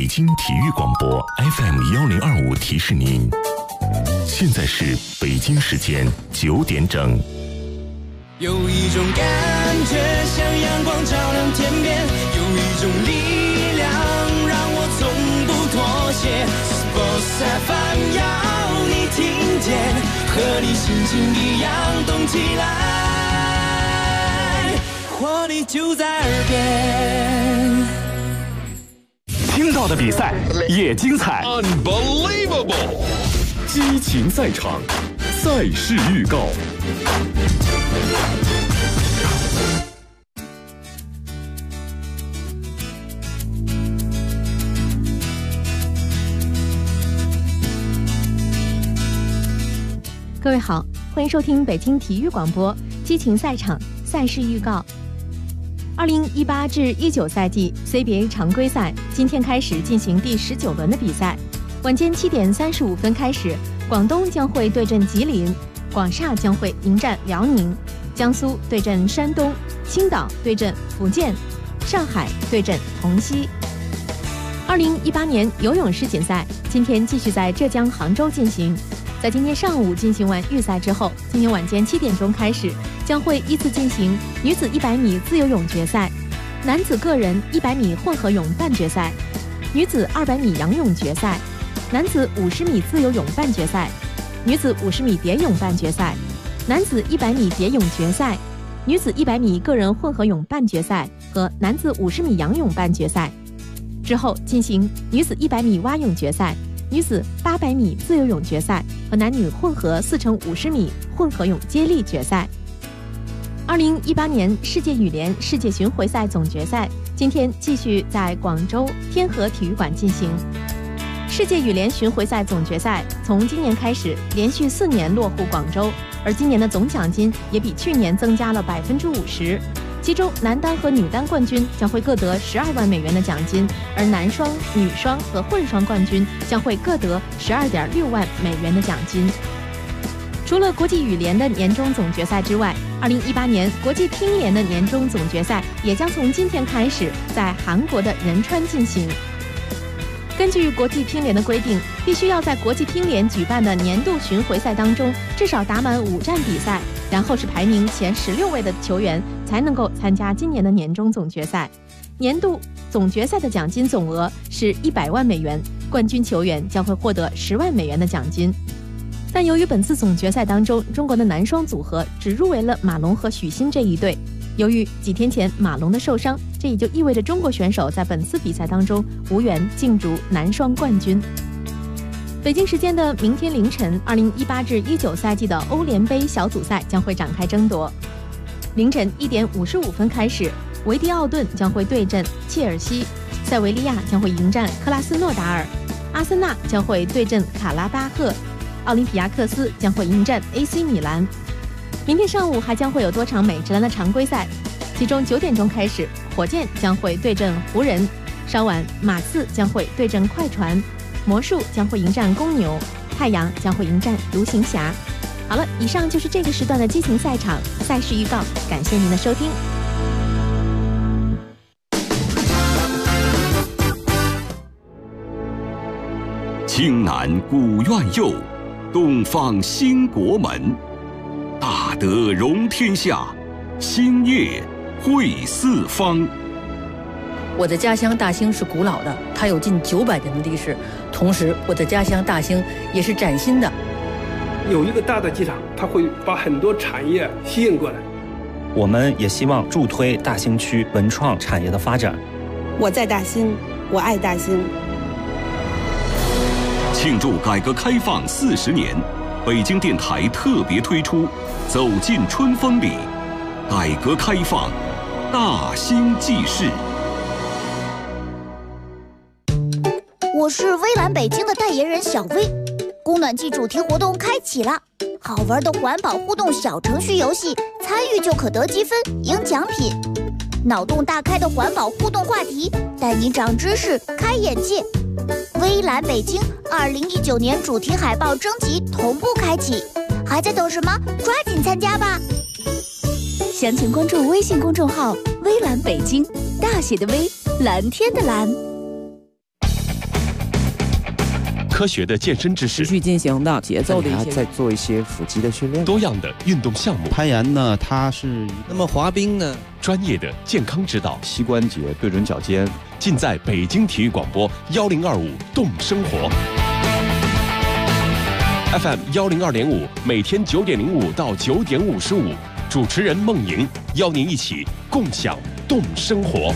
北京体育广播 FM1025提示您，现在是北京时间9点整。 有一种感觉像阳光照亮天边，有一种力量让我从不妥协。Sports FM 要你听见，和你心情一样动起来，活力就在耳边。 听到的比赛也精彩 ，Unbelievable！ 激情赛场，赛事预告。 各位好，欢迎收听北京体育广播激情赛场赛事预告。2018至19赛季 CBA 常规赛今天开始进行第19轮的比赛，晚间7点35分开始，广东将会对阵吉林，广厦将会迎战辽宁，江苏对阵山东，青岛对阵福建，上海对阵同曦。2018年游泳世锦赛今天继续在浙江杭州进行。在今天上午进行完预赛之后，今天晚间7点钟开始，将会依次进行女子100米自由泳决赛、男子个人100米混合泳半决赛、女子200米仰泳决赛、男子50米自由泳半决赛、女子50米蝶泳半决赛、男子100米蝶泳决赛、女子100米个人混合泳半决赛和男子50米仰泳半决赛。之后进行女子100米蛙泳决赛、女子800米自由泳决赛和男女混合4×50米混合泳接力决赛。2018年世界羽联世界巡回赛总决赛今天继续在广州天河体育馆进行。世界羽联巡回赛总决赛从今年开始连续4年落户广州，而今年的总奖金也比去年增加了50%。其中男单和女单冠军将会各得12万美元的奖金，而男双、女双和混双冠军将会各得12.6万美元的奖金。除了国际羽联的年终总决赛之外，2018年国际乒联的年终总决赛也将从今天开始在韩国的仁川进行。根据国际乒联的规定，必须要在国际乒联举办的年度巡回赛当中至少打满5站比赛，然后是排名前16位的球员才能够参加今年的年终总决赛。年度总决赛的奖金总额是100万美元，冠军球员将会获得10万美元的奖金。但由于本次总决赛当中中国的男双组合只入围了马龙和许昕这一对，由于几天前马龙的受伤，这也就意味着中国选手在本次比赛当中无缘竞逐男双冠军。北京时间的明天凌晨，2018至19赛季的欧联杯小组赛将会展开争夺。凌晨1点55分开始，维迪奥顿将会对阵切尔西，塞维利亚将会迎战克拉斯诺达尔，阿森纳将会对阵卡拉巴赫，奥林匹亚克斯将会迎战 AC 米兰。明天上午还将会有多场美职篮的常规赛，其中9点钟开始，火箭将会对阵湖人，稍晚马刺将会对阵快船，魔术将会迎战公牛，太阳将会迎战独行侠。好了，以上就是这个时段的激情赛场赛事预告，感谢您的收听。 青南古院右，东方兴国门。大德容天下，兴业惠四方。 我的家乡大兴是古老的，它有近900年的历史。同时，我的家乡大兴也是崭新的。 有一个大的机场，它会把很多产业吸引过来。 我们也希望助推大兴区文创产业的发展。 我在大兴，我爱大兴。 庆祝改革开放40年，北京电台特别推出《走进春风里》，改革开放大兴记事。 我是微蓝北京的代言人小薇，供暖季主题活动开启了，好玩的环保互动小程序游戏，参与就可得积分赢奖品。脑洞大开的环保互动话题，带你长知识开眼界。微蓝北京2019年主题海报征集同步开启，还在等什么？抓紧参加吧！ 详情关注微信公众号微蓝北京，大写的微，蓝天的蓝。 科学的健身知识， 持续进行的节奏的一些， 再做一些腹肌的训练， 多样的运动项目。 攀岩呢，它是那么滑冰呢， 专业的健康指导， 膝关节对准脚尖， 尽在北京体育广播1025动生活。FM 102.5，每天9点05到9点55，主持人孟莹邀您一起共享动生活。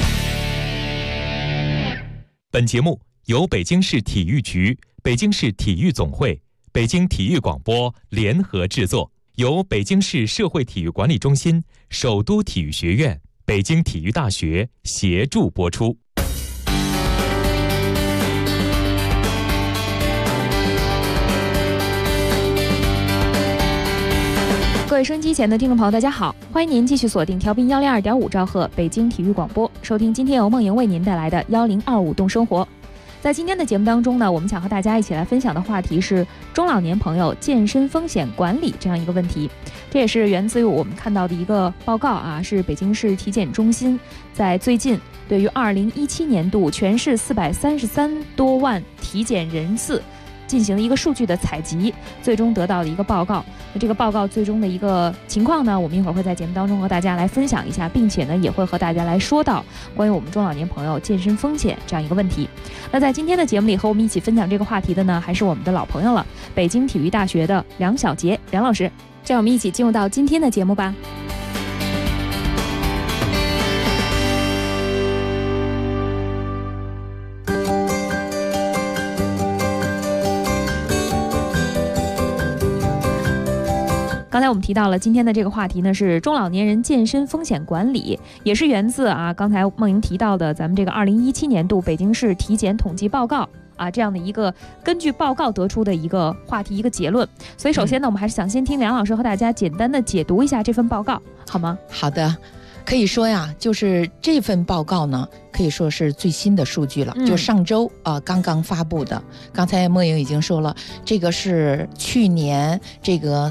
本节目由北京市体育局、北京市体育总会、北京体育广播联合制作，由北京市社会体育管理中心、首都体育学院、北京体育大学协助播出。 各位收音机前的听众朋友，大家好，欢迎您继续锁定调频102.5兆赫北京体育广播，收听今天由孟莹为您带来的1025动生活。在今天的节目当中呢，我们想和大家一起来分享的话题是中老年朋友健身风险管理这样一个问题。这也是源自于我们看到的一个报告啊，是北京市体检中心在最近对于2017年度全市433多万体检人次进行了一个数据的采集，最终得到的一个报告。那这个报告最终的一个情况呢，我们一会儿会在节目当中和大家来分享一下，并且呢也会和大家来说到关于我们中老年朋友健身风险这样一个问题。那在今天的节目里和我们一起分享这个话题的呢，还是我们的老朋友了，北京体育大学的梁晓杰梁老师。这样我们一起进入到今天的节目吧。刚才我们提到了今天的这个话题呢，是中老年人健身风险管理，也是源自刚才孟莹提到的咱们这个2017年度北京市体检统计报告这样的一个根据报告得出的一个话题一个结论。所以首先呢，我们还是想先听梁老师和大家简单的解读一下这份报告，好吗？ 好的，可以说呀，就是这份报告呢，可以说是最新的数据了，就上周刚刚发布的。刚才莫莹已经说了，这个是去年这个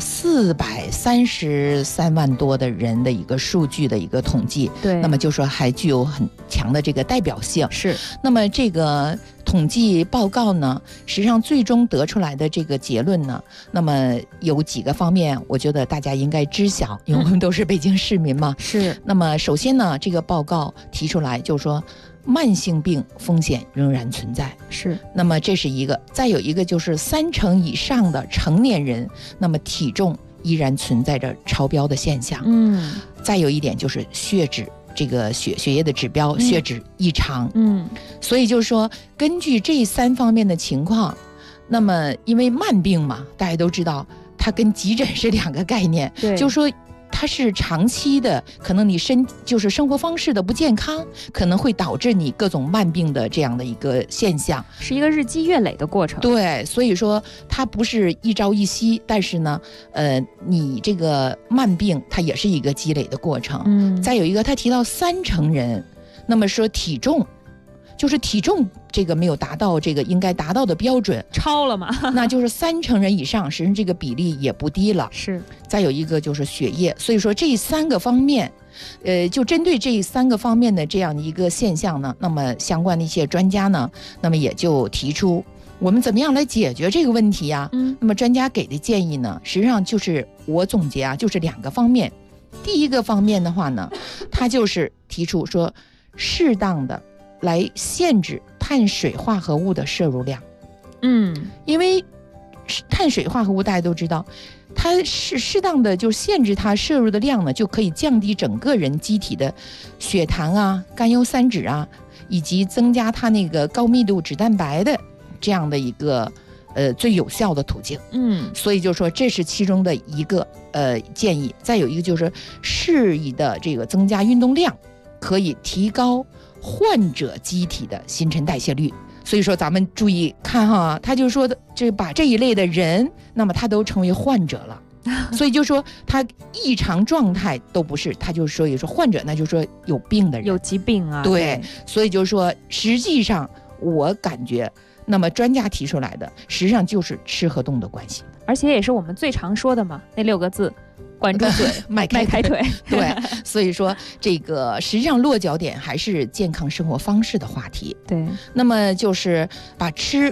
433万多的人的一个数据的一个统计。 对， 那么就说还具有很强的这个代表性。 是， 那么这个统计报告呢，实际上最终得出来的这个结论呢，那么有几个方面，我觉得大家应该知晓，因为我们都是北京市民嘛。 是。 那么首先呢，这个报告提出来就是说，慢性病风险仍然存在。 是。 那么这是一个，再有一个就是30%以上的成年人，那么体重依然存在着超标的现象。再有一点就是血脂。这个血液的指标，血脂异常。所以就是说，根据这3方面的情况，那么因为慢病嘛，大家都知道，它跟急诊是2个概念。 对， 就是说它是长期的，可能你就是生活方式的不健康，可能会导致你各种慢病的这样的一个现象， 是一个日积月累的过程。 对，所以说它不是一朝一夕，但是呢，你这个慢病它也是一个积累的过程。再有一个，他提到30%人，那么说体重。就是体重这个没有达到这个应该达到的标准， 超了嘛？ 那就是30%人以上，实际上这个比例也不低了。 是。 再有一个就是血液，所以说这3个方面，就针对这3个方面的这样的一个现象呢，那么相关的一些专家呢，那么也就提出我们怎么样来解决这个问题呀？那么专家给的建议呢，实际上就是我总结就是2个方面。第一个方面的话呢，他就是提出说，适当的来限制碳水化合物的摄入量。因为碳水化合物大家都知道，它是适当的就限制它摄入的量呢，就可以降低整个人机体的血糖甘油三酯以及增加它那个高密度脂蛋白的这样的一个最有效的途径。所以就说这是其中的一个建议。再有一个就是适宜的这个增加运动量，可以提高患者机体的新陈代谢率。所以说咱们注意看他就说的这把这一类的人，那么他都成为患者了。所以就说他异常状态都不是，他就说也说患者，那就说有病的人， 有疾病对，所以就是说实际上我感觉，那么专家提出来的实际上就是吃和动的关系， 而且也是我们最常说的嘛，那6个字。管住嘴，迈开腿。 对，所以说这个实际上落脚点还是健康生活方式的话题。 对， 那么就是把吃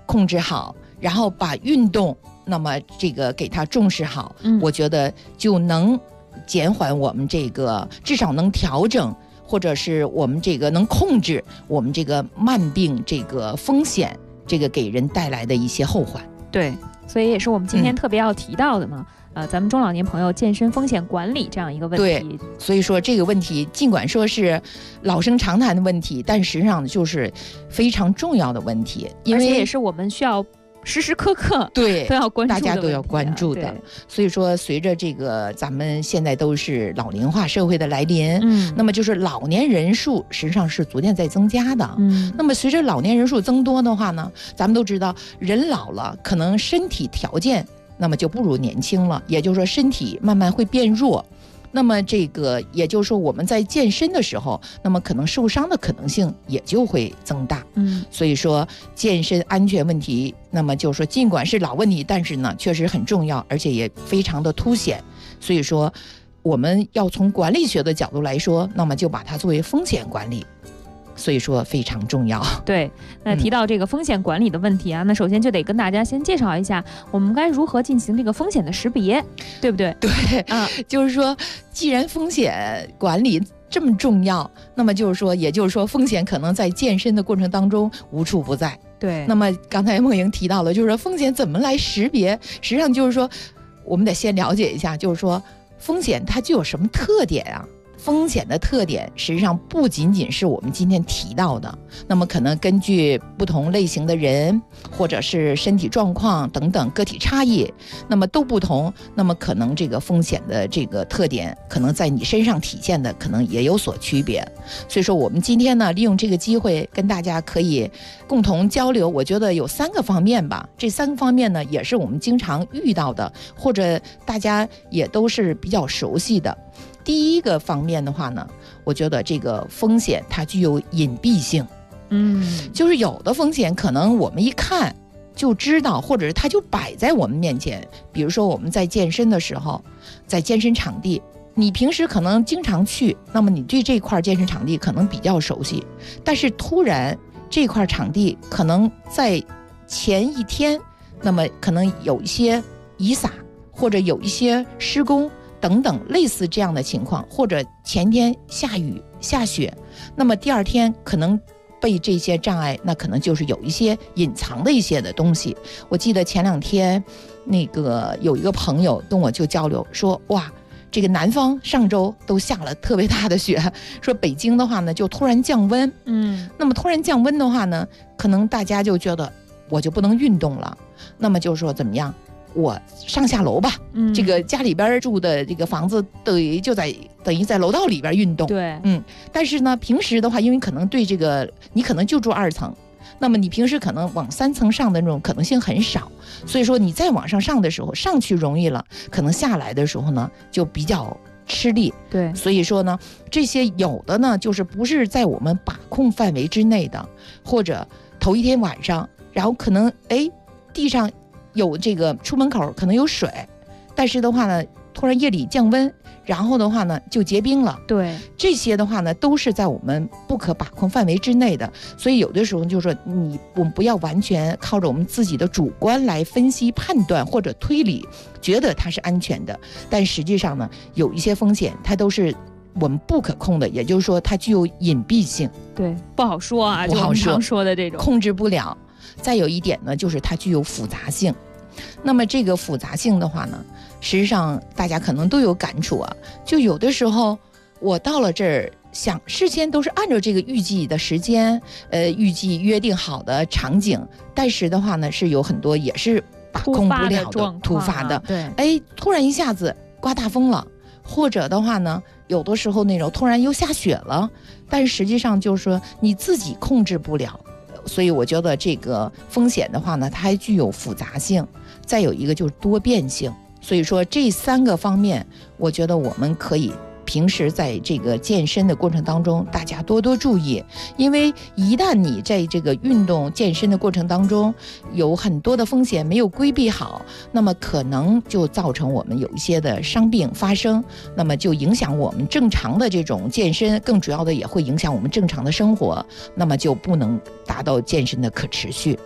控制好，然后把运动那么这个给它重视好，我觉得就能减缓我们这个，至少能调整，或者是我们这个能控制我们这个慢病这个风险，这个给人带来的一些后患。 对，所以也是我们今天特别要提到的嘛。咱们中老年朋友健身风险管理这样一个问题。 对，所以说这个问题尽管说是老生常谈的问题，但实际上就是非常重要的问题，因为而且也是我们需要时时刻刻对都要关注的， 大家都要关注的。所以说随着这个咱们现在都是老龄化社会的来临，那么就是老年人数实际上是逐渐在增加的。那么随着老年人数增多的话呢，咱们都知道人老了可能身体条件那么就不如年轻了，也就是说身体慢慢会变弱，那么这个也就是说我们在健身的时候，那么可能受伤的可能性也就会增大。所以说健身安全问题，那么就是说尽管是老问题，但是呢确实很重要，而且也非常的凸显。所以说我们要从管理学的角度来说，那么就把它作为风险管理，所以说非常重要。 对，那提到这个风险管理的问题啊，那首先就得跟大家先介绍一下我们该如何进行这个风险的识别，对不对？ 对，就是说既然风险管理这么重要，那么就是说也就是说风险可能在健身的过程当中无处不在。 对， 那么刚才梦莹提到了，就是说风险怎么来识别，实际上就是说我们得先了解一下，就是说风险它具有什么特点啊。风险的特点实际上不仅仅是我们今天提到的，那么可能根据不同类型的人或者是身体状况等等个体差异，那么都不同，那么可能这个风险的这个特点可能在你身上体现的可能也有所区别。所以说我们今天呢利用这个机会跟大家可以共同交流，我觉得有3个方面吧，这3个方面呢也是我们经常遇到的，或者大家也都是比较熟悉的。第一个方面的话呢，我觉得这个风险它具有隐蔽性，就是有的风险可能我们一看就知道，或者是它就摆在我们面前。比如说我们在健身的时候，在健身场地，你平时可能经常去，那么你对这块健身场地可能比较熟悉，但是突然这块场地可能在前一天，那么可能有一些遗撒，或者有一些施工等等类似这样的情况，或者前天下雨下雪，那么第2天可能被这些障碍，那可能就是有一些隐藏的一些的东西。我记得前2天那个有一个朋友跟我就交流说，哇，这个南方上周都下了特别大的雪，说北京的话呢就突然降温，那么突然降温的话呢，可能大家就觉得我就不能运动了，那么就说怎么样，我上下楼吧，这个家里边住的这个房子等于在楼道里边运动。 对， 但是呢，平时的话，因为可能对这个你可能就住2层，那么你平时可能往3层上的那种可能性很少，所以说你再往上上的时候，上去容易了，可能下来的时候呢就比较吃力。 对， 所以说呢，这些有的呢就是不是在我们把控范围之内的，或者头一天晚上，然后可能地上有这个出门口可能有水，但是的话呢突然夜里降温，然后的话呢就结冰了。 对， 这些的话呢都是在我们不可把控范围之内的，所以有的时候就是说我们不要完全靠着我们自己的主观来分析判断或者推理觉得它是安全的，但实际上呢有一些风险它都是我们不可控的，也就是说它具有隐蔽性。 对，不好说啊， 不好说， 就我们常说的这种控制不了。再有一点呢，就是它具有复杂性。那么这个复杂性的话呢，实际上大家可能都有感触啊，就有的时候我到了这儿，想事先都是按照这个预计的时间，预计约定好的场景，但是的话呢是有很多也是把控不了的突发的。 对， 突然一下子刮大风了，或者的话呢有的时候那种突然又下雪了，但实际上就是说你自己控制不了。所以我觉得这个风险的话呢，它还具有复杂性，再有一个就是多变性。所以说这3个方面，我觉得我们可以平时在这个健身的过程当中，大家多多注意，因为一旦你在这个运动健身的过程当中有很多的风险没有规避好，那么可能就造成我们有一些的伤病发生，那么就影响我们正常的这种健身，更主要的也会影响我们正常的生活，那么就不能达到健身的可持续。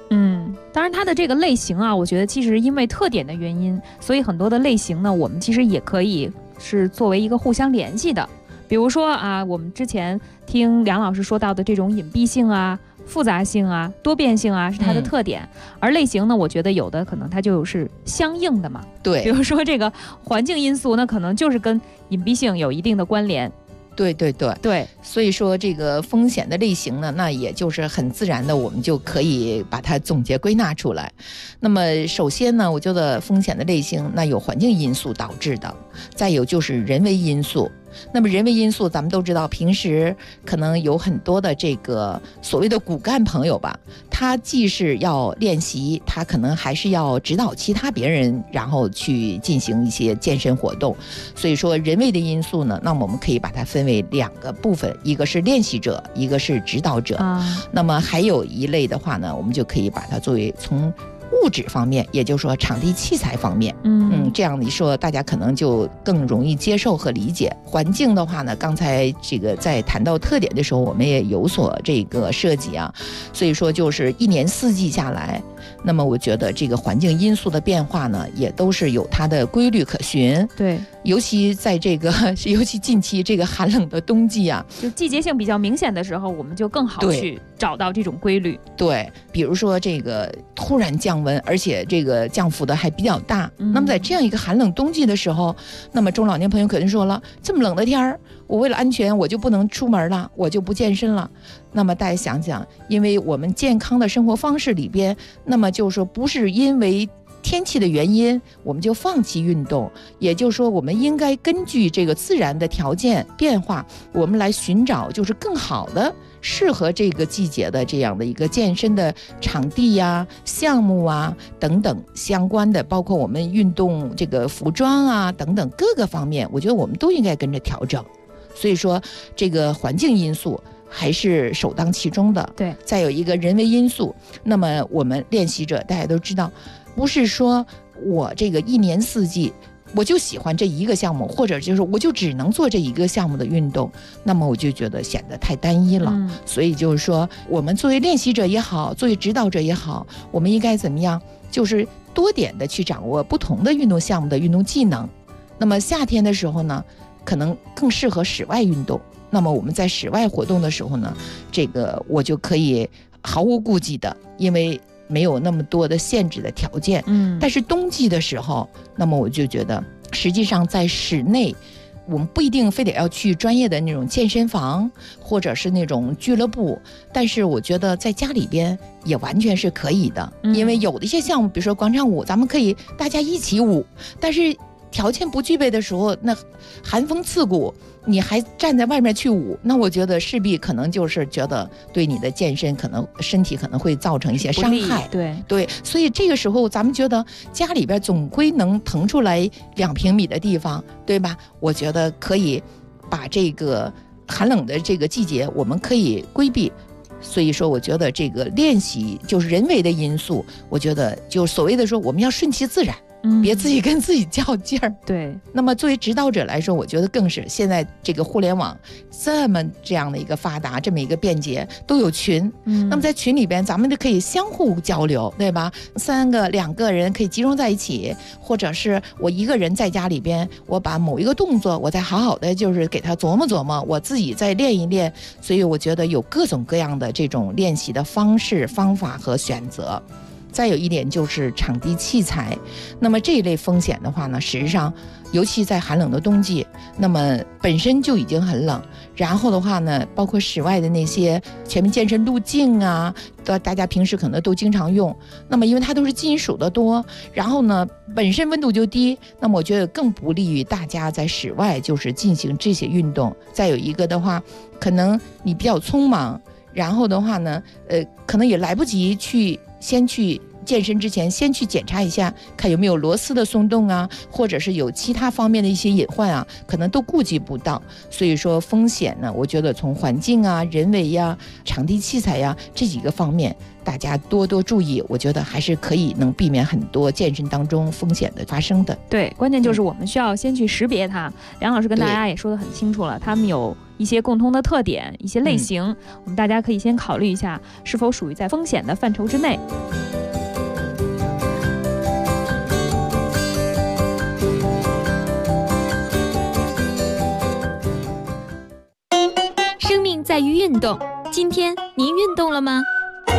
当然它的这个类型啊，我觉得其实因为特点的原因，所以很多的类型呢，我们其实也可以是作为一个互相联系的。比如说啊，我们之前听梁老师说到的这种隐蔽性啊、复杂性啊、多变性啊是它的特点，而类型呢，我觉得有的可能它就是相应的嘛。 对， 比如说这个环境因素，那可能就是跟隐蔽性有一定的关联。 对，所以说这个风险的类型呢，那也就是很自然的，我们就可以把它总结归纳出来。那么首先呢，我觉得风险的类型，那有环境因素导致的，再有就是人为因素。那么人为因素咱们都知道，平时可能有很多的这个所谓的骨干朋友吧，他既是要练习，他可能还是要指导其他别人，然后去进行一些健身活动。所以说人为的因素呢，那么我们可以把它分为2个部分，一个是练习者，一个是指导者。那么还有一类的话呢，我们就可以把它作为从物质方面，也就是说场地器材方面，这样一说大家可能就更容易接受和理解。环境的话呢，刚才这个在谈到特点的时候，我们也有所这个涉及啊，所以说就是一年四季下来，那么我觉得这个环境因素的变化呢，也都是有它的规律可循。 对， 尤其在这个尤其近期这个寒冷的冬季啊， 就季节性比较明显的时候，我们就更好去找到这种规律。 对，比如说这个突然降温，而且这个降幅的还比较大，那么在这样一个寒冷冬季的时候，那么中老年朋友可能说了，这么冷的天儿，我为了安全我就不能出门了，我就不健身了。那么大家想想，因为我们健康的生活方式里边，那么就是说不是因为天气的原因我们就放弃运动，也就是说我们应该根据这个自然的条件变化，我们来寻找就是更好的适合这个季节的这样的一个健身的场地呀、项目啊等等相关的，包括我们运动这个服装啊等等各个方面，我觉得我们都应该跟着调整。所以说这个环境因素还是首当其冲的。 对， 再有一个人为因素，那么我们练习者大家都知道，不是说我这个一年四季我就喜欢这一个项目，或者就是我就只能做这一个项目的运动，那么我就觉得显得太单一了。所以就是说我们作为练习者也好，作为指导者也好，我们应该怎么样，就是多点的去掌握不同的运动项目的运动技能。那么夏天的时候呢，可能更适合室外运动，那么我们在室外活动的时候呢，这个我就可以毫无顾忌的，因为没有那么多的限制的条件。但是冬季的时候，那么我就觉得实际上在室内我们不一定非得要去专业的那种健身房或者是那种俱乐部，但是我觉得在家里边也完全是可以的。因为有的一些项目，比如说广场舞，咱们可以大家一起舞，但是条件不具备的时候，那寒风刺骨，你还站在外面去舞，那我觉得势必可能就是觉得对你的健身可能身体可能会造成一些伤害。对，所以这个时候咱们觉得家里边总归能腾出来2平米的地方，对吧？我觉得可以把这个寒冷的这个季节我们可以规避。所以说我觉得这个练习就是人为的因素，我觉得就所谓的说我们要顺其自然，别自己跟自己较劲儿。 对， 那么作为指导者来说，我觉得更是现在这个互联网这样的一个发达，这么一个便捷，都有群。那么在群里边，咱们就可以相互交流，对吧？2个人可以集中在一起，或者是我一个人在家里边，我把某一个动作，我再好好的就是给他琢磨琢磨，我自己再练一练。所以我觉得有各种各样的这种练习的方式、方法和选择。再有一点就是场地器材，那么这一类风险的话呢，实际上尤其在寒冷的冬季，那么本身就已经很冷，然后的话呢，包括室外的那些全民健身路径啊，大家平时可能都经常用，那么因为它都是金属的多，然后呢本身温度就低，那么我觉得更不利于大家在室外就是进行这些运动。再有一个的话，可能你比较匆忙，然后的话呢可能也来不及先去健身之前先去检查一下，看有没有螺丝的松动啊，或者是有其他方面的一些隐患啊，可能都顾及不到。所以说风险呢，我觉得从环境啊、人为呀、场地器材呀这几个方面，大家多多注意，我觉得还是可以能避免很多健身当中风险的发生的。 对，关键就是我们需要先去识别它。梁老师跟大家也说得很清楚了，他们有一些共通的特点，一些类型，我们大家可以先考虑一下是否属于在风险的范畴之内。 在于运动。今天您运动了吗？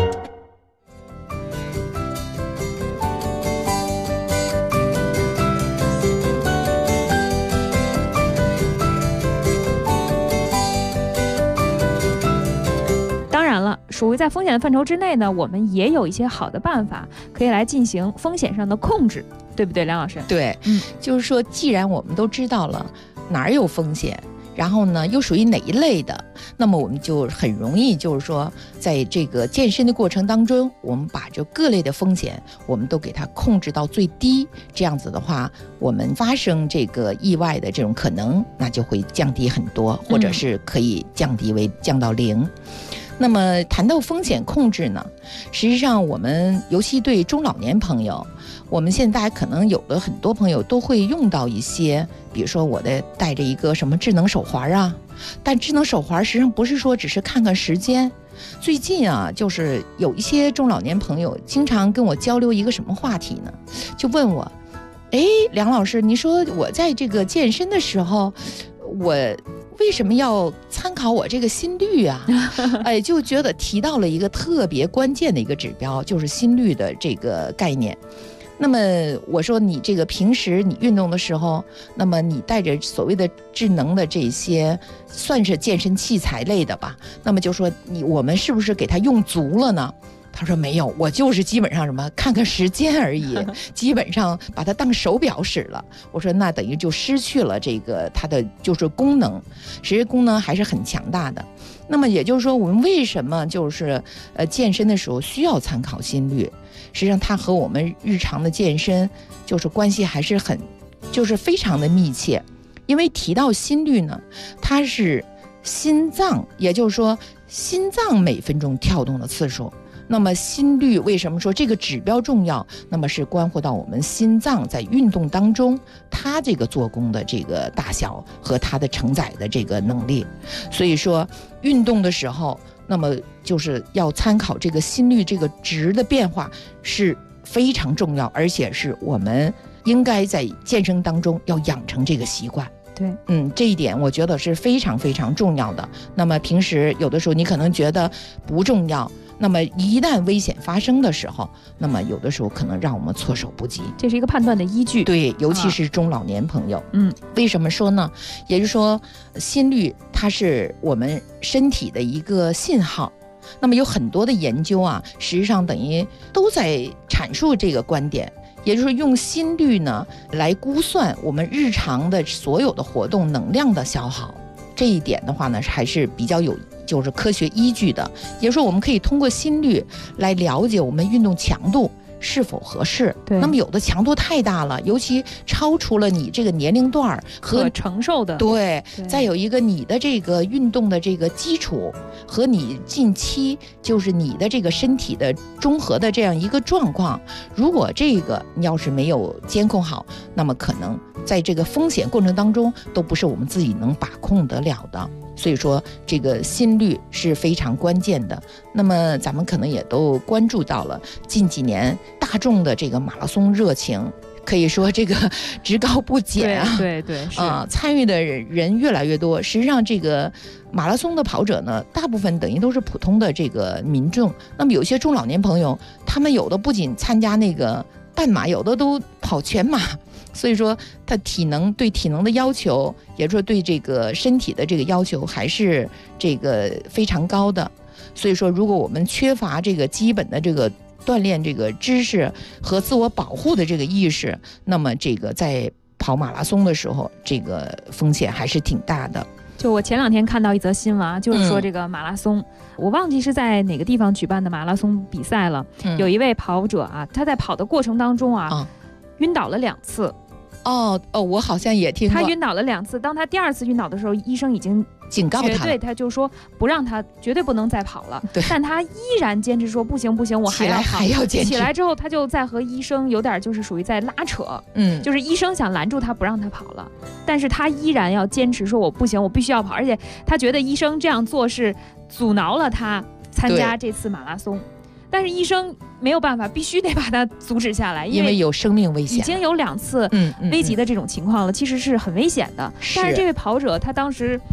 当然了，属于在风险的范畴之内呢，我们也有一些好的办法可以来进行风险上的控制，对不对，梁老师？ 对，就是说，既然我们都知道了哪儿有风险，然后呢又属于哪一类的，那么我们就很容易就是说，在这个健身的过程当中，我们把这各类的风险我们都给它控制到最低，这样子的话，我们发生这个意外的这种可能那就会降低很多，或者是可以降到0。那么谈到风险控制呢，实际上我们尤其对中老年朋友，我们现在可能有的很多朋友都会用到一些，比如说我的带着一个什么智能手环啊，但智能手环实际上不是说只是看看时间。最近啊，就是有一些中老年朋友经常跟我交流一个什么话题呢？就问我，梁老师，你说我在这个健身的时候，我为什么要参考我这个心率啊？就觉得提到了一个特别关键的一个指标，就是心率的这个概念。那么我说，你这个平时你运动的时候，那么你带着所谓的智能的这些算是健身器材类的吧，那么就说我们是不是给它用足了呢？他说没有，我就是基本上看看时间而已，基本上把它当手表使了。我说那等于就失去了这个它的就是功能，实际功能还是很强大的。那么也就是说，我们为什么就是健身的时候需要参考心率？实际上它和我们日常的健身就是关系还是就是非常的密切。因为提到心率呢，它是心脏，也就是说心脏每分钟跳动的次数。那么心率为什么说这个指标重要？那么是关乎到我们心脏在运动当中它这个做工的这个大小和它的承载的这个能力。所以说运动的时候，那么就是要参考这个心率这个值的变化是非常重要，而且是我们应该在健身当中要养成这个习惯。 对， 这一点我觉得是非常非常重要的。那么平时有的时候你可能觉得不重要，那么一旦危险发生的时候，那么有的时候可能让我们措手不及， 这是一个判断的依据。 对，尤其是中老年朋友。为什么说呢？也就是说，心率它是我们身体的一个信号。那么有很多的研究啊，实际上等于都在阐述这个观点。也就是用心率呢来估算我们日常的所有的活动能量的消耗，这一点的话呢还是比较有就是科学依据的。也就是说，我们可以通过心率来了解我们运动强度是否合适。 对， 那么有的强度太大了，尤其超出了你这个年龄段和承受的。 对，再有一个你的这个运动的这个基础和你近期就是你的这个身体的综合的这样一个状况，如果这个你要是没有监控好，那么可能在这个风险过程当中都不是我们自己能把控得了的。所以说这个心率是非常关键的。那么咱们可能也都关注到了近几年大众的这个马拉松热情，可以说这个职高不减啊。 对，是参与的人越来越多。实际上这个马拉松的跑者呢，大部分等于都是普通的这个民众。那么有些中老年朋友，他们有的不仅参加那个半马，有的都跑全马。所以说他对体能的要求，也就是说对这个身体的这个要求还是这个非常高的。所以说如果我们缺乏这个基本的这个锻炼这个知识和自我保护的这个意识，那么这个在跑马拉松的时候，这个风险还是挺大的。 就我前2天看到一则新闻啊，就是说这个马拉松，我忘记是在哪个地方举办的马拉松比赛了。有一位跑者啊，他在跑的过程当中啊，晕倒了2次。 我好像也听过。 他晕倒了2次，当他第2次晕倒的时候，医生已经警告他， 对，他就说不让他，绝对不能再跑了。但他依然坚持说不行，我还要跑。起来之后，他就在和医生有点就是属于在拉扯，就是医生想拦住他不让他跑了，但是他依然要坚持说我不行，我必须要跑，而且他觉得医生这样做是阻挠了他参加这次马拉松。但是医生没有办法，必须得把它阻止下来， 因为有生命危险， 已经有2次危急的这种情况了，其实是很危险的。但是这位跑者他当时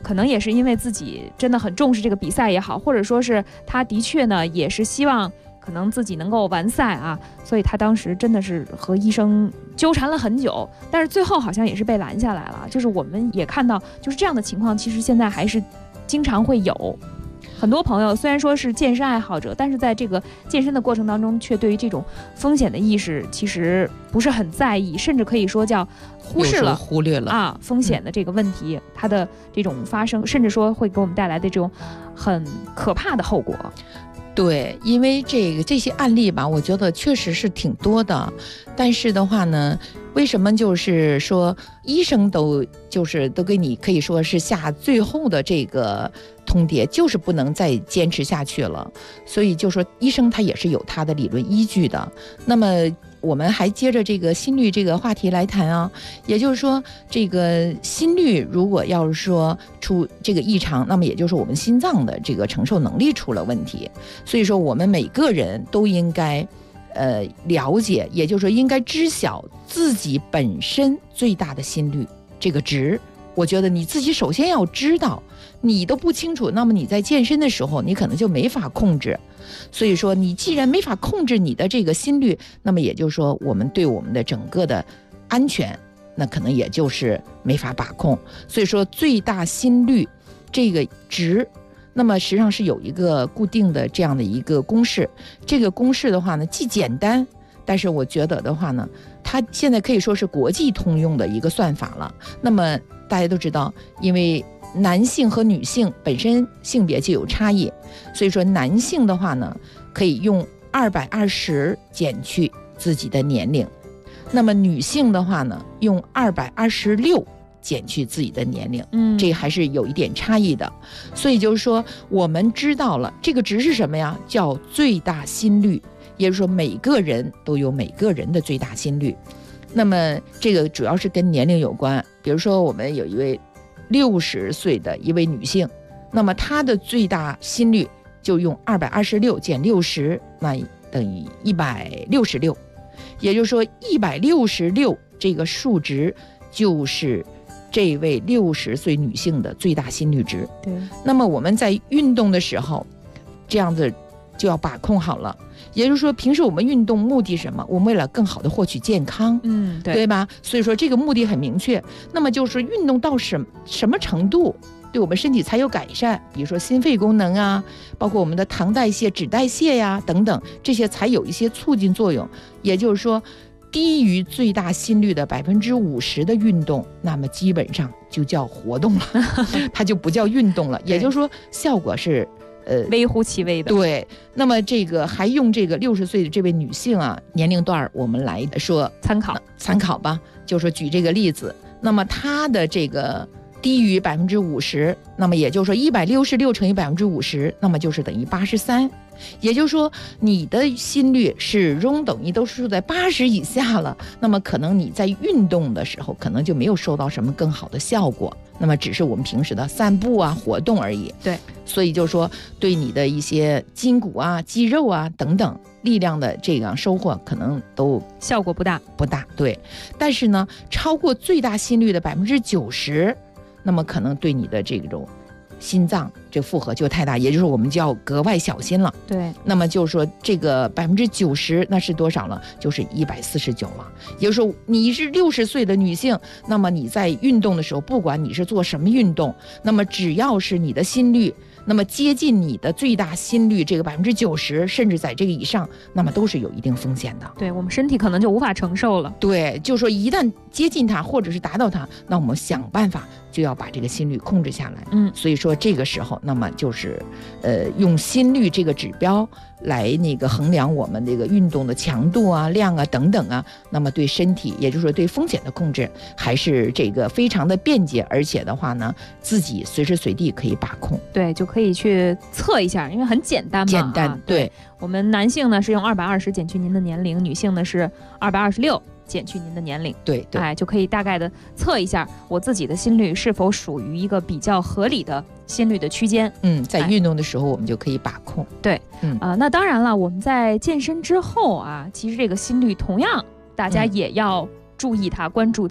可能也是因为自己真的很重视这个比赛也好，或者说是他的确呢也是希望可能自己能够完赛啊，所以他当时真的是和医生纠缠了很久，但是最后好像也是被拦下来了。就是我们也看到，就是这样的情况，其实现在还是经常会有。很多朋友虽然说是健身爱好者，但是在这个健身的过程当中，却对于这种风险的意识其实不是很在意，甚至可以说叫忽略了啊风险的这个问题，它的这种发生，甚至说会给我们带来的这种很可怕的后果。 对，因为这些案例吧，我觉得确实是挺多的，但是的话呢，为什么就是说医生都给你可以说是下最后的这个通牒，就是不能再坚持下去了，所以就说医生他也是有他的理论依据的。那么我们还接着这个心率这个话题来谈啊，也就是说这个心率如果要是说出这个异常，那么也就是我们心脏的这个承受能力出了问题，所以说我们每个人都应该了解，也就是说应该知晓自己本身最大的心率这个值。我觉得你自己首先要知道，你都不清楚，那么你在健身的时候你可能就没法控制。所以说你既然没法控制你的这个心率，那么也就是说我们对我们的整个的安全那可能也就是没法把控。所以说最大心率这个值，那么实际上是有一个固定的这样的一个公式，这个公式的话呢既简单，但是我觉得的话呢，它现在可以说是国际通用的一个算法了。那么大家都知道，因为男性和女性本身性别就有差异，所以说男性的话呢，可以用220减去自己的年龄，那么女性的话呢，用226减去自己的年龄，这还是有一点差异的。所以就是说，我们知道了这个值是什么呀？叫最大心率，也就是说每个人都有每个人的最大心率。那么这个主要是跟年龄有关，比如说我们有一位60岁的一位女性，那么她的最大心率就用226减60，那等于166，也就是说166这个数值就是这位60岁女性的最大心率值。 对， 那么我们在运动的时候，这样子就要把控好了。也就是说，平时我们运动目的什么？我们为了更好的获取健康，对吧？所以说这个目的很明确。那么就是运动到什么程度，对我们身体才有改善？比如说心肺功能啊，包括我们的糖代谢、脂代谢呀等等，这些才有一些促进作用。也就是说，低于最大心率的50%的运动，那么基本上就叫活动了，它就不叫运动了。也就是说，效果是微乎其微的。 对，那么这个还用这个60岁的这位女性啊年龄段我们来说参考吧，就说举这个例子，那么她的这个低于50%，那么也就是说166乘以50%，那么就是等于83。也就是说你的心率始终等于都是在80以下了，那么可能你在运动的时候可能就没有收到什么更好的效果，那么只是我们平时的散步啊活动而已。 对， 所以就是说对你的一些筋骨啊肌肉啊等等力量的这个收获可能都效果不大。 对，但是呢超过最大心率的90%，那么可能对你的这种心脏这负荷就太大，也就是我们就要格外小心了。 对， 那么就是说这个90%那是多少了？就是149了。也就是说你是60岁的女性，那么你在运动的时候，不管你是做什么运动，那么只要是你的心率那么接近你的最大心率这个90%，甚至在这个以上，那么都是有一定风险的。 对，我们身体可能就无法承受了。 对，就是说一旦接近它或者是达到它，那我们想办法就要把这个心率控制下来。所以说这个时候，那么就是用心率这个指标来那个衡量我们这个运动的强度啊、量啊等等啊，那么对身体，也就是说对风险的控制还是这个非常的便捷，而且的话呢，自己随时随地可以把控。 对，就可以去测一下，因为很简单嘛。 简单，对。 我们男性呢是用220减去您的年龄，女性呢是226减去您的年龄。 对， 就可以大概的测一下我自己的心率是否属于一个比较合理的心率的区间。 在运动的时候我们就可以把控。 对，那当然了，我们在健身之后啊，其实这个心率同样大家也要注意它、关注它。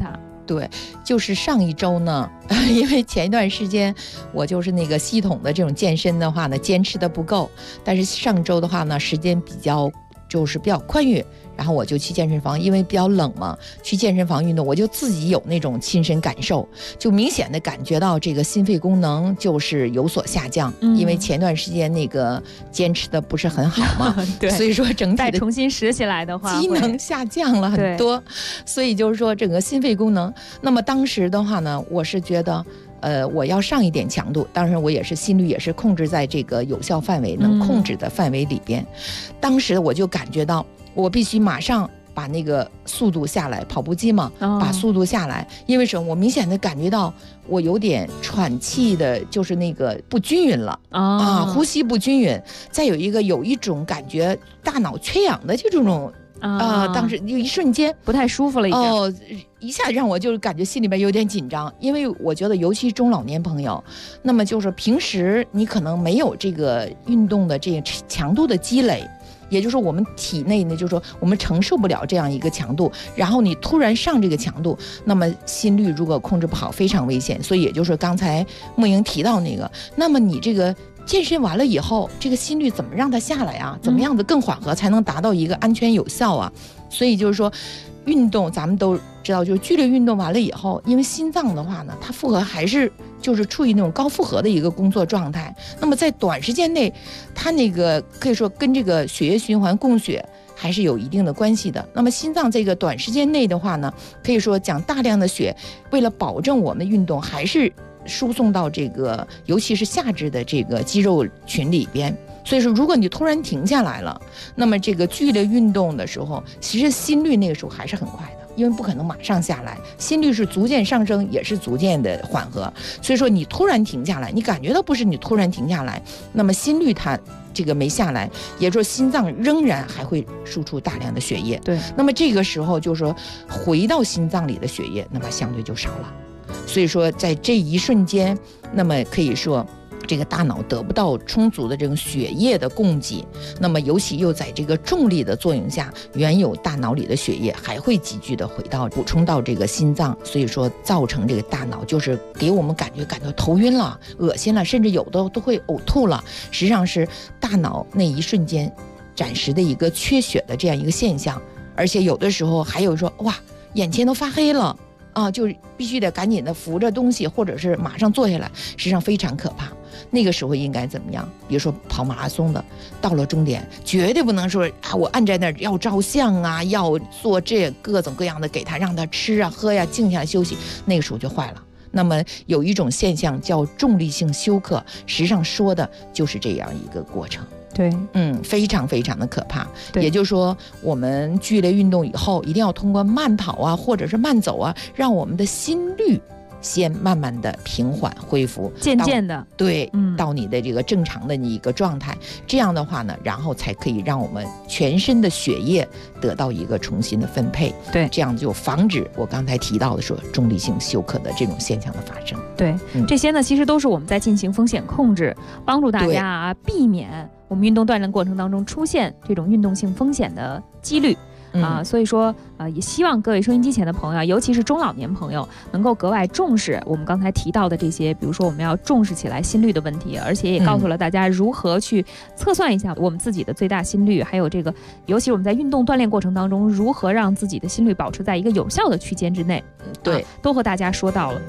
对，就是上一周呢，因为前一段时间我就是那个系统的这种健身的话呢，坚持的不够，但是上周的话呢，时间比较宽裕，然后我就去健身房，因为比较冷嘛，去健身房运动，我就自己有那种亲身感受，就明显的感觉到这个心肺功能就是有所下降，因为前段时间那个坚持的不是很好嘛， 对， 所以说整体的再重新拾起来的话， 机能下降了很多，所以就是说整个心肺功能。那么当时的话呢，我是觉得。我要上一点强度，当然我也是心率也是控制在这个有效范围能控制的范围里边。当时我就感觉到我必须马上把那个速度下来，跑步机嘛，把速度下来，因为什么？我明显的感觉到我有点喘气的，就是那个不均匀了呼吸不均匀，再有一种感觉大脑缺氧的这种。当时就一瞬间不太舒服了， 一下让我就感觉心里边有点紧张，因为我觉得尤其中老年朋友，那么就是平时你可能没有这个运动的这个强度的积累，也就是我们体内呢，就是说我们承受不了这样一个强度，然后你突然上这个强度，那么心率如果控制不好非常危险。所以也就是刚才梦莹提到那个，那么你这个健身完了以后，这个心率怎么让它下来啊？怎么样子更缓和才能达到一个安全有效啊？所以就是说运动咱们都知道，就是剧烈运动完了以后，因为心脏的话呢，它负荷还是就是处于那种高负荷的一个工作状态，那么在短时间内它那个可以说跟这个血液循环供血还是有一定的关系的。那么心脏这个短时间内的话呢，可以说将大量的血为了保证我们运动还是输送到这个尤其是下肢的这个肌肉群里边。所以说如果你突然停下来了，那么这个剧烈运动的时候，其实心率那个时候还是很快的，因为不可能马上下来，心率是逐渐上升，也是逐渐的缓和。所以说你突然停下来，你感觉到不是你突然停下来，那么心率它这个没下来，也就是说心脏仍然还会输出大量的血液。 对， 那么这个时候就是说回到心脏里的血液，那么相对就少了。所以说在这一瞬间，那么可以说这个大脑得不到充足的这种血液的供给，那么尤其又在这个重力的作用下，原有大脑里的血液还会急剧的补充到这个心脏，所以说造成这个大脑就是给我们感到头晕了、恶心了，甚至有的都会呕吐了。实际上是大脑那一瞬间暂时的一个缺血的这样一个现象，而且有的时候还有说哇，眼前都发黑了。就必须得赶紧的扶着东西，或者是马上坐下来，实际上非常可怕。那个时候应该怎么样？比如说跑马拉松的，到了终点，绝对不能说我按在那儿要照相啊，要做这各种各样的给他，让他吃啊喝呀，静下来休息，那个时候就坏了。那么有一种现象叫重力性休克，实际上说的就是这样一个过程。 对， 非常非常的可怕。也就是说，我们剧烈运动以后，一定要通过慢跑啊，或者是慢走啊，让我们的心率先慢慢的平缓恢复， 渐渐的， 对，到你的这个正常的一个状态。这样的话呢，然后才可以让我们全身的血液得到一个重新的分配。 对， 这样就防止我刚才提到的说重力性休克的这种现象的发生。 对，这些呢，其实都是我们在进行风险控制，帮助大家避免我们运动锻炼过程当中出现这种运动性风险的几率。所以说也希望各位收音机前的朋友，尤其是中老年朋友，能够格外重视我们刚才提到的这些，比如说我们要重视起来心率的问题，而且也告诉了大家如何去测算一下我们自己的最大心率，还有这个尤其是我们在运动锻炼过程当中如何让自己的心率保持在一个有效的区间之内。 对， 都和大家说到了。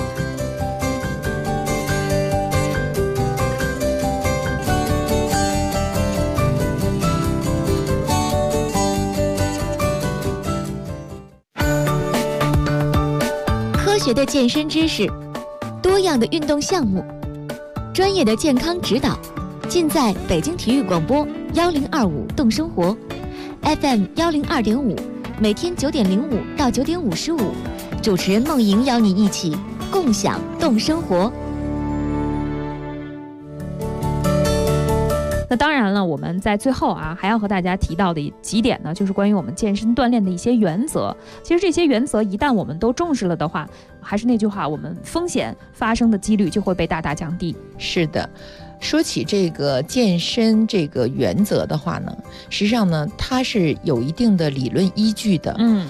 科学的健身知识，多样的运动项目，专业的健康指导，尽在北京体育广播1025动生活 FM 102.5，每天9点05到9点55，主持人梦莹邀你一起共享动生活。 那当然了，我们在最后还要和大家提到的几点呢，就是关于我们健身锻炼的一些原则。其实这些原则一旦我们都重视了的话，还是那句话，我们风险发生的几率就会被大大降低。 是的，说起这个健身这个原则的话呢，实际上呢，它是有一定的理论依据的。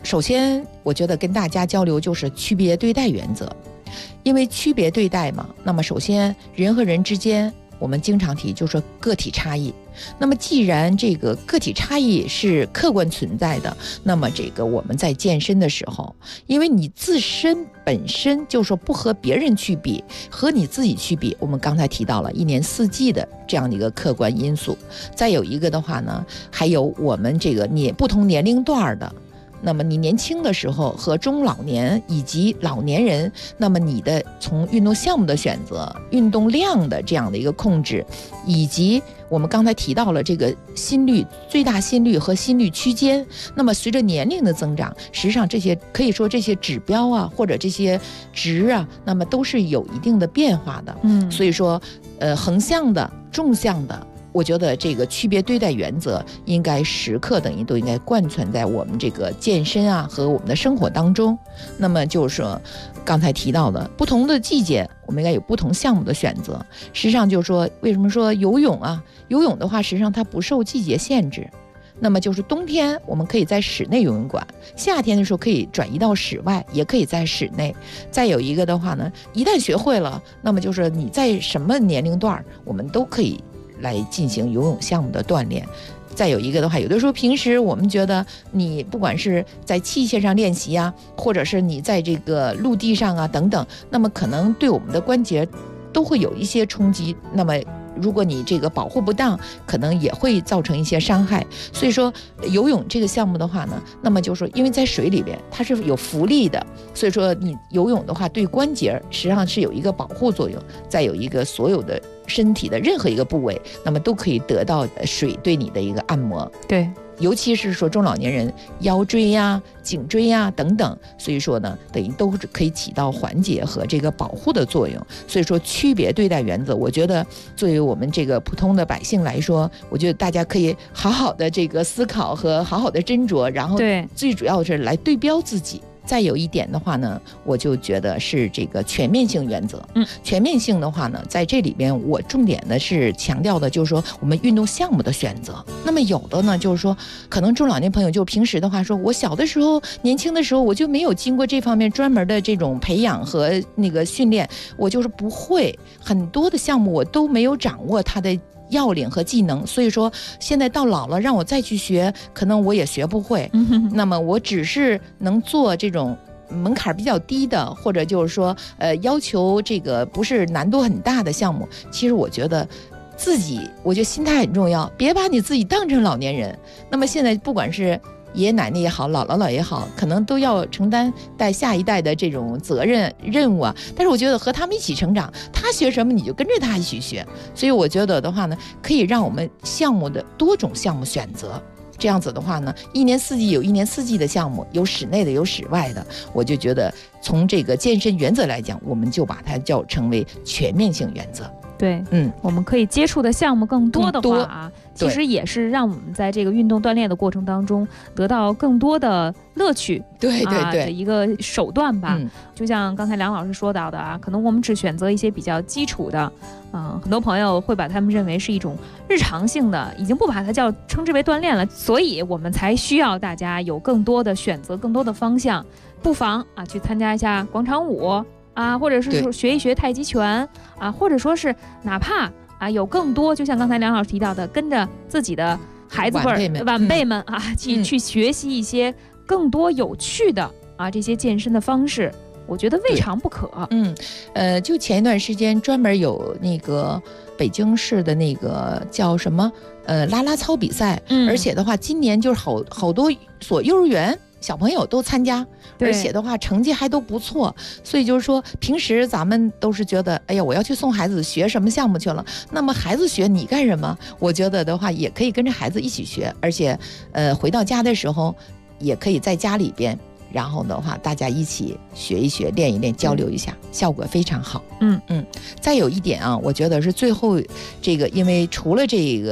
首先我觉得跟大家交流就是区别对待原则，因为区别对待嘛，那么首先人和人之间我们经常提就是说个体差异，那么既然这个个体差异是客观存在的，那么这个我们在健身的时候，因为你自身本身就说不和别人去比，和你自己去比，我们刚才提到了一年四季的这样的一个客观因素，再有一个的话呢，还有我们这个不同年龄段的，那么你年轻的时候和中老年以及老年人，那么你的从运动项目的选择、运动量的这样的一个控制，以及我们刚才提到了这个心率、最大心率和心率区间，那么随着年龄的增长，实际上这些可以说这些指标啊，或者这些值啊，那么都是有一定的变化的。所以说横向的、纵向的，我觉得这个区别对待原则应该时刻都应该贯穿在我们这个健身啊和我们的生活当中。那么就是说刚才提到的不同的季节，我们应该有不同项目的选择。实际上就是说，为什么说游泳啊？游泳的话，实际上它不受季节限制。那么就是冬天我们可以在室内游泳馆，夏天的时候可以转移到室外，也可以在室内。再有一个的话呢，一旦学会了，那么就是你在什么年龄段我们都可以来进行游泳项目的锻炼。再有一个的话，有的时候平时我们觉得你不管是在器械上练习啊，或者是你在这个陆地上啊等等，那么可能对我们的关节都会有一些冲击，那么如果你这个保护不当，可能也会造成一些伤害。所以说游泳这个项目的话呢，那么就是说因为在水里边它是有浮力的，所以说你游泳的话对关节实际上是有一个保护作用。再有一个所有的身体的任何一个部位，那么都可以得到水对你的一个按摩。 对， 尤其是说中老年人腰椎呀、颈椎呀等等，所以说呢，等于都可以起到缓解和这个保护的作用。所以说区别对待原则，我觉得作为我们这个普通的百姓来说，我觉得大家可以好好的这个思考和好好的斟酌，然后最主要是来对标自己。再有一点的话呢，我就觉得是这个全面性原则。全面性的话呢，在这里边我重点的是强调的就是说我们运动项目的选择。那么有的呢就是说可能中老年朋友就平时的话说，我小的时候年轻的时候我就没有经过这方面专门的这种培养和那个训练，我就是不会很多的项目我都没有掌握它的要领和技能，所以说现在到老了让我再去学，可能我也学不会。那么我只是能做这种门槛比较低的，或者就是说要求这个不是难度很大的项目。其实我觉得我觉得心态很重要，别把你自己当成老年人。那么现在不管是爷爷奶奶也好，姥姥姥爷也好，可能都要承担带下一代的这种责任任务啊。但是我觉得和他们一起成长，他学什么你就跟着他一起学。所以我觉得的话呢，可以让我们项目的多种项目选择。这样子的话呢，一年四季有一年四季的项目，有室内的有室外的。我就觉得从这个健身原则来讲，我们就把它叫成为全面性原则。 对，我们可以接触的项目更多的话啊，其实也是让我们在这个运动锻炼的过程当中得到更多的乐趣， 对的一个手段吧。就像刚才梁老师说到的啊，可能我们只选择一些比较基础的，很多朋友会把他们认为是一种日常性的，已经不把它称之为锻炼了，所以我们才需要大家有更多的选择，更多的方向，不妨去参加一下广场舞。或者是说学一学太极拳或者说是哪怕有更多，就像刚才梁老师提到的，跟着自己的孩子晚辈们去学习一些更多有趣的这些健身的方式，我觉得未尝不可。 就前一段时间专门有那个北京市的那个叫什么啦啦操比赛，而且的话今年就是好多所幼儿园小朋友都参加，而且的话成绩还都不错。所以就是说平时咱们都是觉得哎呀我要去送孩子学什么项目去了，那么孩子学你干什么？我觉得的话也可以跟着孩子一起学，而且回到家的时候也可以在家里边，然后的话大家一起学一学，练一练，交流一下，效果非常好。再有一点我觉得是最后这个，因为除了这个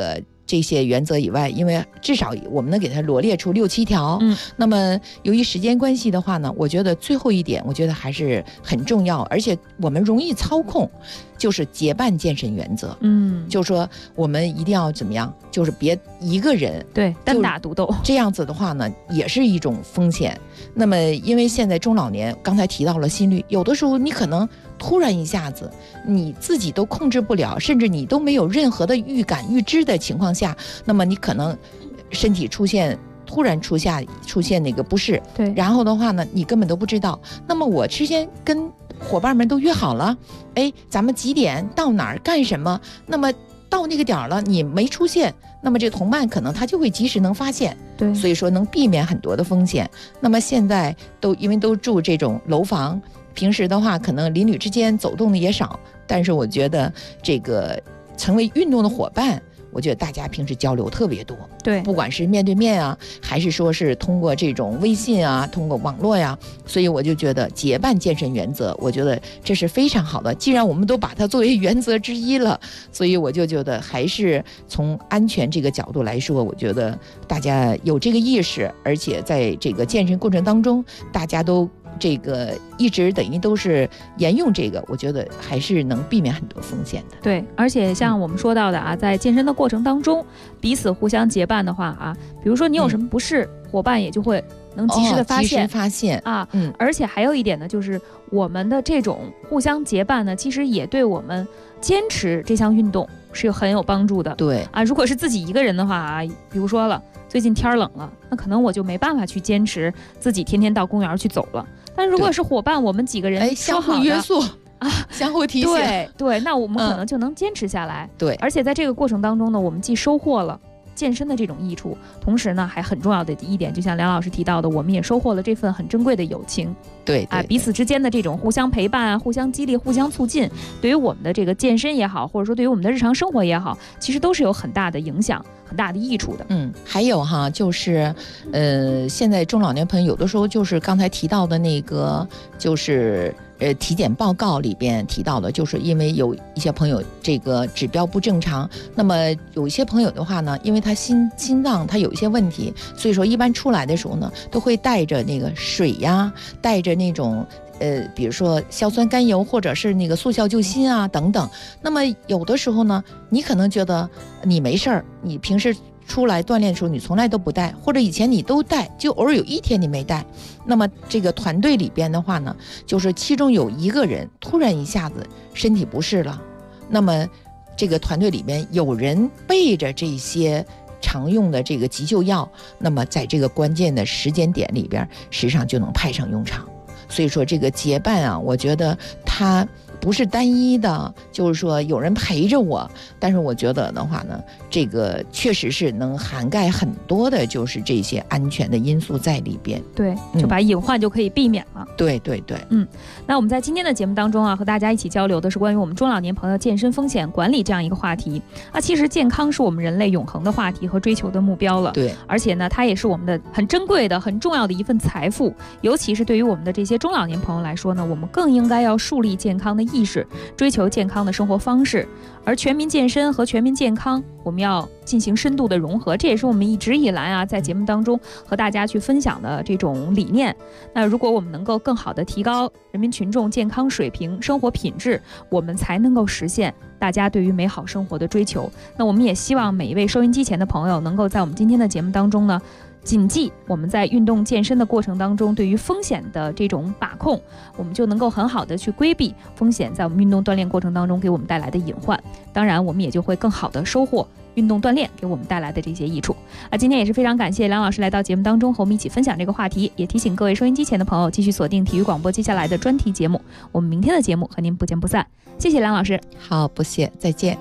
这些原则以外，因为至少我们能给它罗列出6、7条。那么由于时间关系的话呢，我觉得最后一点，我觉得还是很重要，而且我们容易操控，就是结伴健身原则。就是说我们一定要怎么样，就是别一个人单打独斗， 这样子的话呢，也是一种风险。那么因为现在中老年，刚才提到了心率，有的时候你可能突然一下子你自己都控制不了，甚至你都没有任何的预感预知的情况下，那么你可能身体突然出现那个不适，然后的话呢，你根本都不知道。那么我之前跟伙伴们都约好了，咱们几点到哪儿干什么，那么到那个点了你没出现，那么这同伴可能他就会及时能发现，所以说能避免很多的风险。那么现在因为都住这种楼房，平时的话可能邻里之间走动的也少，但是我觉得这个成为运动的伙伴，我觉得大家平时交流特别多，不管是面对面啊，还是说是通过这种微信啊，通过网络呀，所以我就觉得结伴健身原则，我觉得这是非常好的。既然我们都把它作为原则之一了，所以我就觉得还是从安全这个角度来说，我觉得大家有这个意识，而且在这个健身过程当中，大家都这个一直等于都是沿用这个，我觉得还是能避免很多风险的。 对，而且像我们说到的啊，在健身的过程当中，彼此互相结伴的话啊，比如说你有什么不适，伙伴也就会能及时的发现，啊，而且还有一点呢，就是我们的这种互相结伴呢，其实也对我们坚持这项运动是很有帮助的。 对啊，如果是自己一个人的话啊，比如说了最近天冷了，那可能我就没办法去坚持自己天天到公园去走了。但如果是伙伴，我们几个人相互约束啊，相互提醒， 对，那我们可能就能坚持下来。 对， 而且在这个过程当中呢，我们既收获了健身的这种益处，同时呢，还很重要的一点，就像梁老师提到的，我们也收获了这份很珍贵的友情。 对啊，彼此之间的这种互相陪伴啊，互相激励，互相促进，对于我们的这个健身也好，或者说对于我们的日常生活也好，其实都是有很大的影响、很大的益处的。 还有哈，就是现在中老年朋友有的时候就是刚才提到的那个，就是体检报告里边提到的，就是因为有一些朋友这个指标不正常，那么有一些朋友的话呢，因为他心脏他有一些问题，所以说一般出来的时候呢，都会带着那个水呀，带着那种比如说硝酸甘油或者是那个速效救心啊等等。那么有的时候呢，你可能觉得你没事儿，你平时出来锻炼的时候你从来都不带，或者以前你都带，就偶尔有一天你没带。那么这个团队里边的话呢，就是其中有一个人突然一下子身体不适了，那么这个团队里面有人备着这些常用的这个急救药，那么在这个关键的时间点里边，实际上就能派上用场。所以说这个结伴啊，我觉得它不是单一的，就是说有人陪着我，但是我觉得的话呢，这个确实是能涵盖很多的，就是这些安全的因素在里边。 对，就把隐患就可以避免了。 对， 那我们在今天的节目当中啊，和大家一起交流的是关于我们中老年朋友健身风险管理这样一个话题啊。其实健康是我们人类永恒的话题和追求的目标了。 对， 而且呢，它也是我们的很珍贵的、很重要的一份财富。尤其是对于我们的这些中老年朋友来说呢，我们更应该要树立健康的意识，追求健康的生活方式。而全民健身和全民健康，我们要进行深度的融合，这也是我们一直以来啊在节目当中和大家去分享的这种理念。那如果我们能够更好的提高人民群众健康水平、生活品质，我们才能够实现大家对于美好生活的追求。那我们也希望每一位收音机前的朋友能够在我们今天的节目当中呢，谨记我们在运动健身的过程当中对于风险的这种把控，我们就能够很好的去规避风险在我们运动锻炼过程当中给我们带来的隐患。当然我们也就会更好的收获运动锻炼给我们带来的这些益处。今天也是非常感谢梁老师来到节目当中和我们一起分享这个话题，也提醒各位收音机前的朋友继续锁定体育广播接下来的专题节目，我们明天的节目和您不见不散。谢谢梁老师。 好，不谢，再见。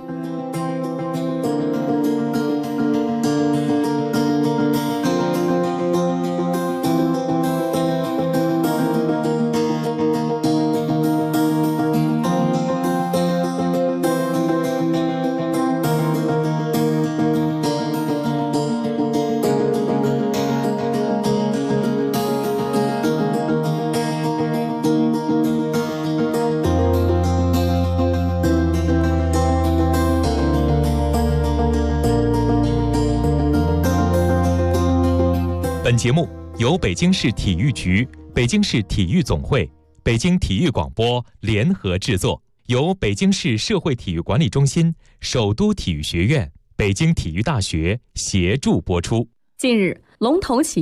本节目由北京市体育局、北京市体育总会、北京体育广播联合制作，由北京市社会体育管理中心、首都体育学院、北京体育大学协助播出。 近日，龙头企